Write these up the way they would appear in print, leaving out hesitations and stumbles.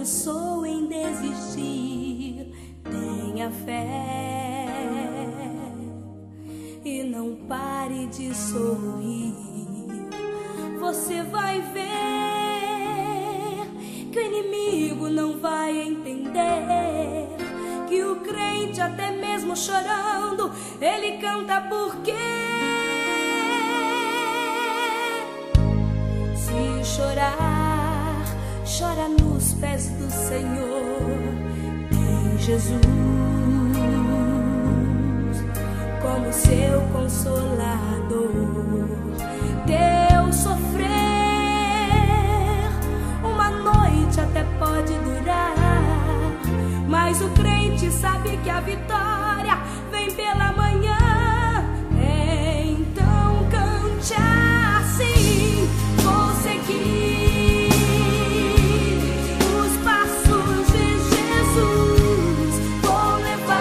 pensou em desistir, tenha fé e não pare de sorrir. Você vai ver que o inimigo não vai entender que o crente, até mesmo chorando, ele canta porque se chorar, chora nos pés do Senhor. Tem Jesus como seu consolador. Teu sofrer uma noite até pode durar, mas o crente sabe que a vitória vem pela manhã. Então cante assim, vou seguir os passos de Jesus, vou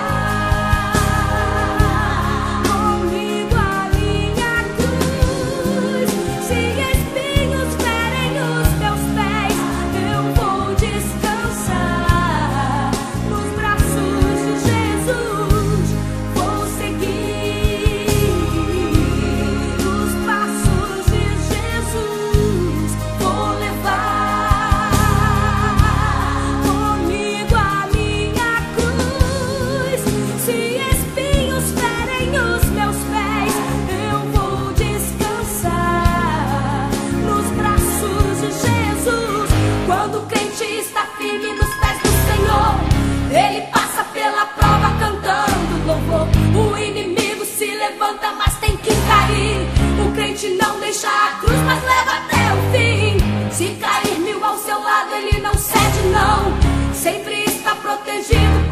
levar comigo a minha cruz. Se espinhos ferem os meus pés, eu vou descansar nos braços de Jesus. Vou seguir os passos de Jesus, vou levar comigo a minha cruz. Se espinhos ferem os meus pés, eu vou descansar nos braços de Jesus. Quando o crente está firme nos pés do Senhor, ele passa pela prova cantando louvor. O inimigo se levanta, mas tem que cair. O crente não deixa a cruz, mas leva até o fim. Se cair 1000 ao seu lado, ele não cede não. Sempre está protegido